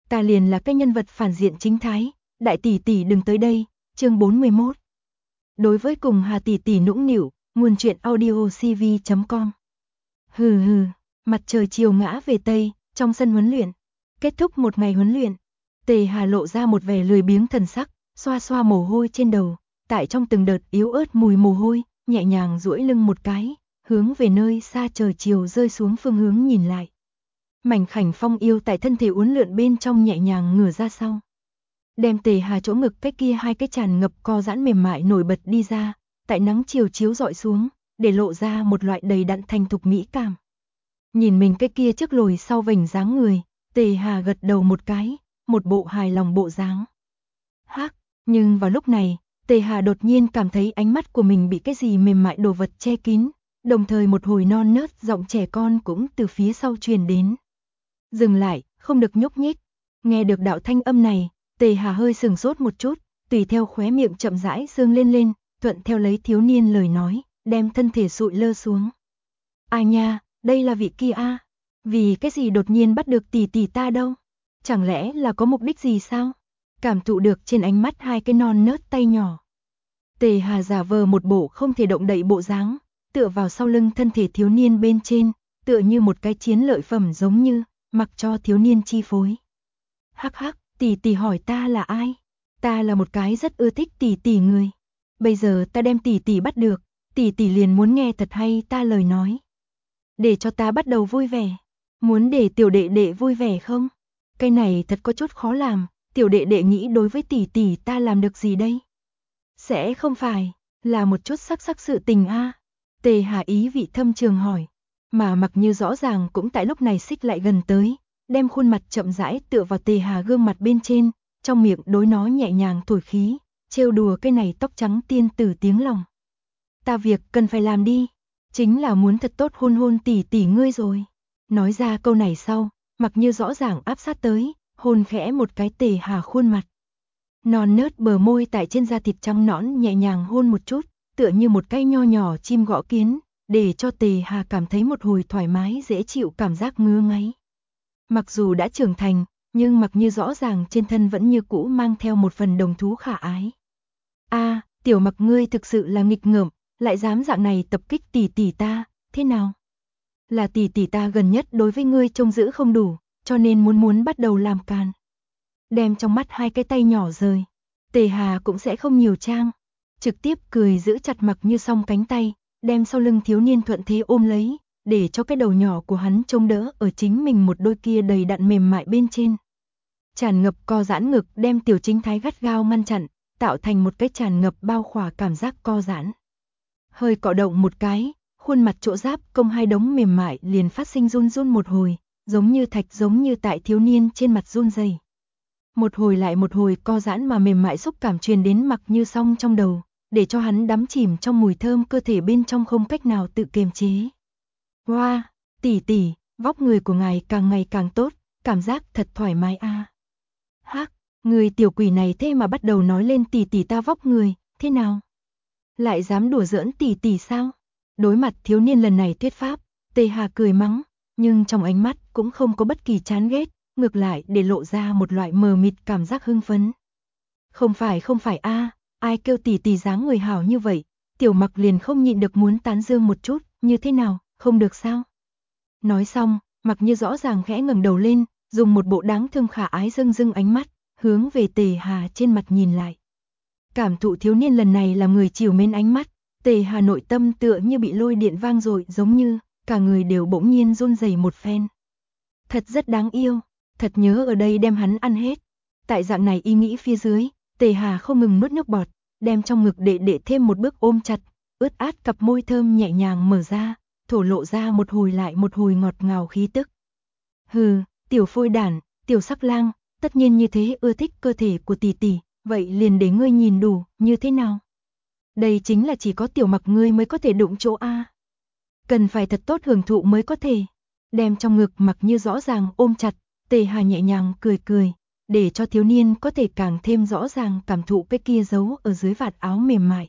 ta liền là cái nhân vật phản diện chính thái, đại tỷ tỷ đừng tới đây. Chương 41. Đối với cùng Hà tỷ tỷ nũng nịu, nguồn truyện audio cv.com. Hừ hừ, mặt trời chiều ngã về tây, trong sân huấn luyện. Kết thúc một ngày huấn luyện, Tề Hà lộ ra một vẻ lười biếng thần sắc, xoa xoa mồ hôi trên đầu, tại trong từng đợt yếu ớt mùi mồ hôi, nhẹ nhàng duỗi lưng một cái, hướng về nơi xa trời chiều rơi xuống phương hướng nhìn lại. Mảnh khảnh Phong Yêu tại thân thể uốn lượn bên trong nhẹ nhàng ngửa ra sau. Đem Tề Hà chỗ ngực cái kia hai cái tràn ngập co giãn mềm mại nổi bật đi ra, tại nắng chiều chiếu rọi xuống, để lộ ra một loại đầy đặn thành thục mỹ cảm. Nhìn mình cái kia trước lồi sau vành dáng người, Tề Hà gật đầu một cái, một bộ hài lòng bộ dáng. Hắc, nhưng vào lúc này, Tề Hà đột nhiên cảm thấy ánh mắt của mình bị cái gì mềm mại đồ vật che kín, đồng thời một hồi non nớt giọng trẻ con cũng từ phía sau truyền đến. Dừng lại, không được nhúc nhích. Nghe được đạo thanh âm này, Tề Hà hơi sừng sốt một chút, tùy theo khóe miệng chậm rãi dương lên, thuận theo lấy thiếu niên lời nói, đem thân thể sụi lơ xuống. Ai nha, đây là vị kia a? Vì cái gì đột nhiên bắt được tỷ tỷ ta đâu? Chẳng lẽ là có mục đích gì sao? Cảm thụ được trên ánh mắt hai cái non nớt tay nhỏ. Tề Hà giả vờ một bộ không thể động đậy bộ dáng, tựa vào sau lưng thân thể thiếu niên bên trên, tựa như một cái chiến lợi phẩm giống như, mặc cho thiếu niên chi phối. Hắc hắc, tỷ tỷ hỏi ta là ai? Ta là một cái rất ưa thích tỷ tỷ người. Bây giờ ta đem tỷ tỷ bắt được, tỷ tỷ liền muốn nghe thật hay ta lời nói. Để cho ta bắt đầu vui vẻ. Muốn để tiểu đệ đệ vui vẻ không? Cái này thật có chút khó làm, tiểu đệ đệ nghĩ đối với tỷ tỷ ta làm được gì đây? Sẽ không phải là một chút sắc sự tình a? Tề Hà ý vị thâm trường hỏi, mà Mặc Như rõ ràng cũng tại lúc này xích lại gần tới, đem khuôn mặt chậm rãi tựa vào Tề Hà gương mặt bên trên, trong miệng đối nó nhẹ nhàng thổi khí, trêu đùa cái này tóc trắng tiên tử tiếng lòng. Ta việc cần phải làm đi, chính là muốn thật tốt hôn hôn tỷ tỷ ngươi rồi. Nói ra câu này sau, Mặc Như rõ ràng áp sát tới, hôn khẽ một cái Tề Hà khuôn mặt. Non nớt bờ môi tại trên da thịt trắng nõn nhẹ nhàng hôn một chút, tựa như một cái nho nhỏ chim gõ kiến, để cho Tề Hà cảm thấy một hồi thoải mái dễ chịu cảm giác ngứa ngáy. Mặc dù đã trưởng thành, nhưng Mặc Như rõ ràng trên thân vẫn như cũ mang theo một phần đồng thú khả ái. A, tiểu Mặc ngươi thực sự là nghịch ngợm, lại dám dạng này tập kích tỷ tỷ ta, thế nào? Là tỷ tỷ ta gần nhất đối với ngươi trông giữ không đủ, cho nên muốn bắt đầu làm càn. Đem trong mắt hai cái tay nhỏ rời, Tề Hà cũng sẽ không nhiều trang, trực tiếp cười giữ chặt Mặc Như song cánh tay, đem sau lưng thiếu niên thuận thế ôm lấy, để cho cái đầu nhỏ của hắn chống đỡ ở chính mình một đôi kia đầy đặn mềm mại bên trên. Tràn ngập co giãn ngực đem tiểu chính thái gắt gao ngăn chặn, tạo thành một cái tràn ngập bao khỏa cảm giác co giãn. Hơi cọ động một cái, khuôn mặt chỗ giáp công hai đống mềm mại liền phát sinh run run một hồi, giống như thạch giống như tại thiếu niên trên mặt run rẩy. Một hồi lại một hồi co giãn mà mềm mại xúc cảm truyền đến Mặc Như song trong đầu, để cho hắn đắm chìm trong mùi thơm cơ thể bên trong không cách nào tự kiềm chế. Wow, tỷ tỷ, vóc người của ngài càng ngày càng tốt, cảm giác thật thoải mái a. Hắc, người tiểu quỷ này thế mà bắt đầu nói lên tỷ tỷ ta vóc người, thế nào? Lại dám đùa giỡn tỷ tỷ sao? Đối mặt thiếu niên lần này thuyết pháp, Tề Hà cười mắng, nhưng trong ánh mắt cũng không có bất kỳ chán ghét, ngược lại để lộ ra một loại mờ mịt cảm giác hưng phấn. Không phải a, ai kêu tỷ tỷ dáng người hảo như vậy, tiểu Mặc liền không nhịn được muốn tán dương một chút, như thế nào, không được sao? Nói xong, Mặc Như rõ ràng khẽ ngẩng đầu lên, dùng một bộ đáng thương khả ái dưng ánh mắt, hướng về Tề Hà trên mặt nhìn lại. Cảm thụ thiếu niên lần này là người chiều mến ánh mắt, Tề Hà nội tâm tựa như bị lôi điện vang dội giống như, cả người đều bỗng nhiên run rẩy một phen. Thật rất đáng yêu, thật nhớ ở đây đem hắn ăn hết. Tại dạng này ý nghĩ phía dưới, Tề Hà không ngừng nuốt nước bọt, đem trong ngực đệ thêm một bước ôm chặt, ướt át cặp môi thơm nhẹ nhàng mở ra, thổ lộ ra một hồi lại một hồi ngọt ngào khí tức. Hừ, tiểu phôi đản, tiểu sắc lang, tất nhiên như thế ưa thích cơ thể của tỷ tỷ, vậy liền để ngươi nhìn đủ, như thế nào? Đây chính là chỉ có tiểu Mặc ngươi mới có thể đụng chỗ a. Cần phải thật tốt hưởng thụ mới có thể. Đem trong ngực Mặc Như rõ ràng ôm chặt, Tề Hà nhẹ nhàng cười, để cho thiếu niên có thể càng thêm rõ ràng cảm thụ cái kia giấu ở dưới vạt áo mềm mại.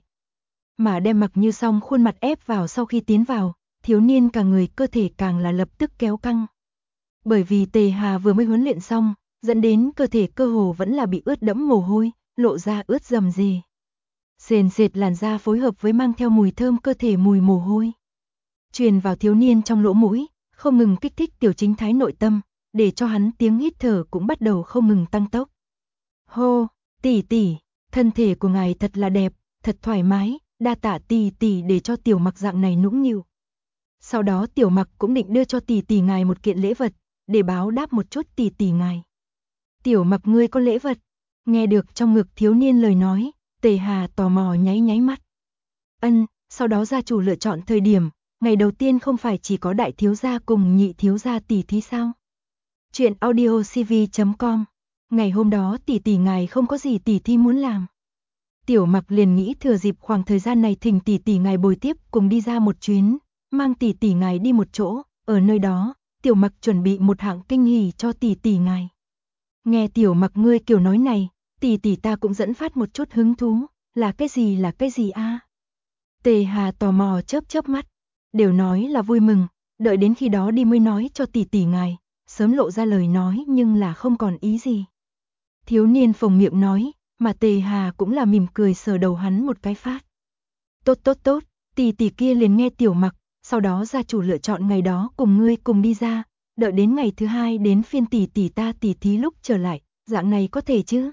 Mà đem Mặc Như xong khuôn mặt ép vào sau khi tiến vào, thiếu niên cả người cơ thể càng là lập tức kéo căng. Bởi vì Tề Hà vừa mới huấn luyện xong, dẫn đến cơ thể cơ hồ vẫn là bị ướt đẫm mồ hôi, lộ ra ướt rầm rề. Sền sệt làn da phối hợp với mang theo mùi thơm cơ thể mùi mồ hôi, truyền vào thiếu niên trong lỗ mũi, không ngừng kích thích Tiểu Chính Thái nội tâm, để cho hắn tiếng hít thở cũng bắt đầu không ngừng tăng tốc. Hô, tỷ tỷ, thân thể của ngài thật là đẹp, thật thoải mái, đa tạ tỷ tỷ để cho Tiểu Mặc dạng này nũng nịu. Sau đó Tiểu Mặc cũng định đưa cho tỷ tỷ ngài một kiện lễ vật, để báo đáp một chút tỷ tỷ ngài. Tiểu Mặc ngươi có lễ vật? Nghe được trong ngực thiếu niên lời nói, Tề Hà tò mò nháy nháy mắt. Sau đó gia chủ lựa chọn thời điểm, ngày đầu tiên không phải chỉ có đại thiếu gia cùng nhị thiếu gia tỷ thí sao? Chuyện audiocv.com. Ngày hôm đó tỷ tỷ ngài không có gì tỷ thí muốn làm. Tiểu Mặc liền nghĩ thừa dịp khoảng thời gian này thỉnh tỷ tỷ ngài bồi tiếp cùng đi ra một chuyến, mang tỷ tỷ ngài đi một chỗ, ở nơi đó, Tiểu Mặc chuẩn bị một hạng kinh hỉ cho tỷ tỷ ngài. Nghe Tiểu Mặc ngươi kiểu nói này, tỷ tỷ ta cũng dẫn phát một chút hứng thú, là cái gì a? Tề Hà tò mò chớp chớp mắt, đều nói là vui mừng, đợi đến khi đó đi mới nói cho tỷ tỷ ngài, sớm lộ ra lời nói nhưng là không còn ý gì. Thiếu niên phồng miệng nói, mà Tề Hà cũng là mỉm cười sờ đầu hắn một cái phát. Tốt, tỷ tỷ kia liền nghe Tiểu Mặc, sau đó gia chủ lựa chọn ngày đó cùng ngươi cùng đi ra, đợi đến ngày thứ hai đến phiên tỷ tỷ ta tỷ thí lúc trở lại, dạng này có thể chứ?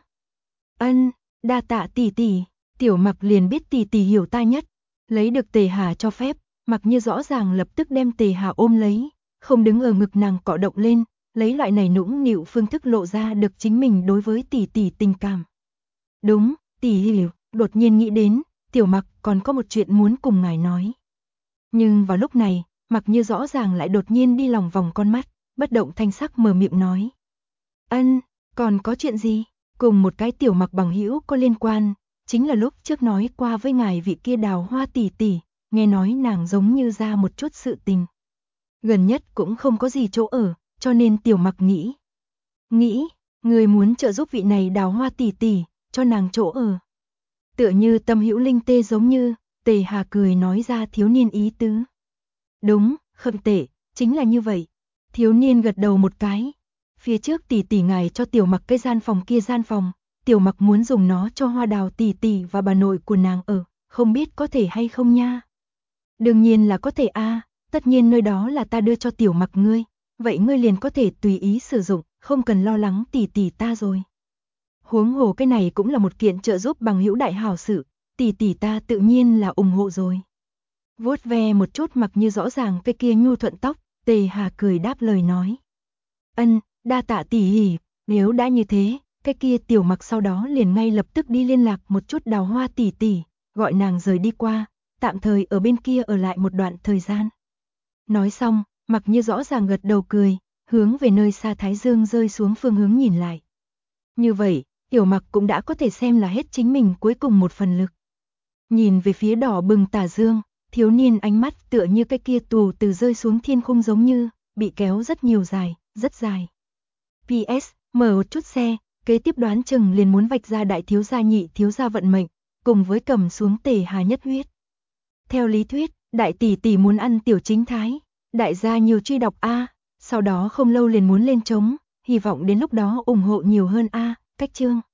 Đa tạ tỷ tỷ, Tiểu Mặc liền biết tỷ tỷ hiểu ta nhất, lấy được Tề Hà cho phép, Mặc Như rõ ràng lập tức đem Tề Hà ôm lấy, không đứng ở ngực nàng cọ động lên, lấy loại này nũng nịu phương thức lộ ra được chính mình đối với tỷ tỷ tình cảm. Đúng, tỷ hiểu, đột nhiên nghĩ đến, Tiểu Mặc còn có một chuyện muốn cùng ngài nói. Nhưng vào lúc này, Mặc Như rõ ràng lại đột nhiên đi lòng vòng con mắt, bất động thanh sắc mở miệng nói. Còn có chuyện gì? Cùng một cái Tiểu Mặc bằng hữu có liên quan, chính là lúc trước nói qua với ngài vị kia Đào Hoa tỷ tỷ, nghe nói nàng giống như ra một chút sự tình. Gần nhất cũng không có gì chỗ ở, cho nên Tiểu Mặc nghĩ, người muốn trợ giúp vị này Đào Hoa tỷ tỷ, cho nàng chỗ ở. Tựa như tâm hữu linh tê giống như, Tề Hà cười nói ra thiếu niên ý tứ. Đúng, không tệ, chính là như vậy. Thiếu niên gật đầu một cái. Phía trước tỷ tỷ ngài cho Tiểu Mặc cái gian phòng, Tiểu Mặc muốn dùng nó cho Hoa Đào tỷ tỷ và bà nội của nàng ở, không biết có thể hay không nha. Đương nhiên là có thể a, tất nhiên nơi đó là ta đưa cho Tiểu Mặc ngươi, vậy ngươi liền có thể tùy ý sử dụng, không cần lo lắng tỷ tỷ ta rồi. Huống hồ cái này cũng là một kiện trợ giúp bằng hữu đại hảo sự, tỷ tỷ ta tự nhiên là ủng hộ rồi. Vuốt ve một chút Mặc Như rõ ràng cái kia nhu thuận tóc, Tề Hà cười đáp lời nói. Đa tạ tỷ hỉ, nếu đã như thế, cái kia Tiểu Mặc sau đó liền ngay lập tức đi liên lạc một chút Đào Hoa tỷ tỷ, gọi nàng rời đi qua, tạm thời ở bên kia ở lại một đoạn thời gian. Nói xong, Mặc Như rõ ràng gật đầu cười, hướng về nơi xa Thái Dương rơi xuống phương hướng nhìn lại. Như vậy, Tiểu Mặc cũng đã có thể xem là hết chính mình cuối cùng một phần lực. Nhìn về phía đỏ bừng tà dương, thiếu niên ánh mắt tựa như cái kia tù từ rơi xuống thiên khung giống như, bị kéo rất nhiều dài, rất dài. PS, mở một chút xe, kế tiếp đoán chừng liền muốn vạch ra đại thiếu gia nhị thiếu gia vận mệnh, cùng với cầm xuống Tề Hà nhất huyết. Theo lý thuyết, đại tỷ tỷ muốn ăn Tiểu Chính Thái, đại gia nhiều truy đọc a, sau đó không lâu liền muốn lên trống, hy vọng đến lúc đó ủng hộ nhiều hơn a, cách chương.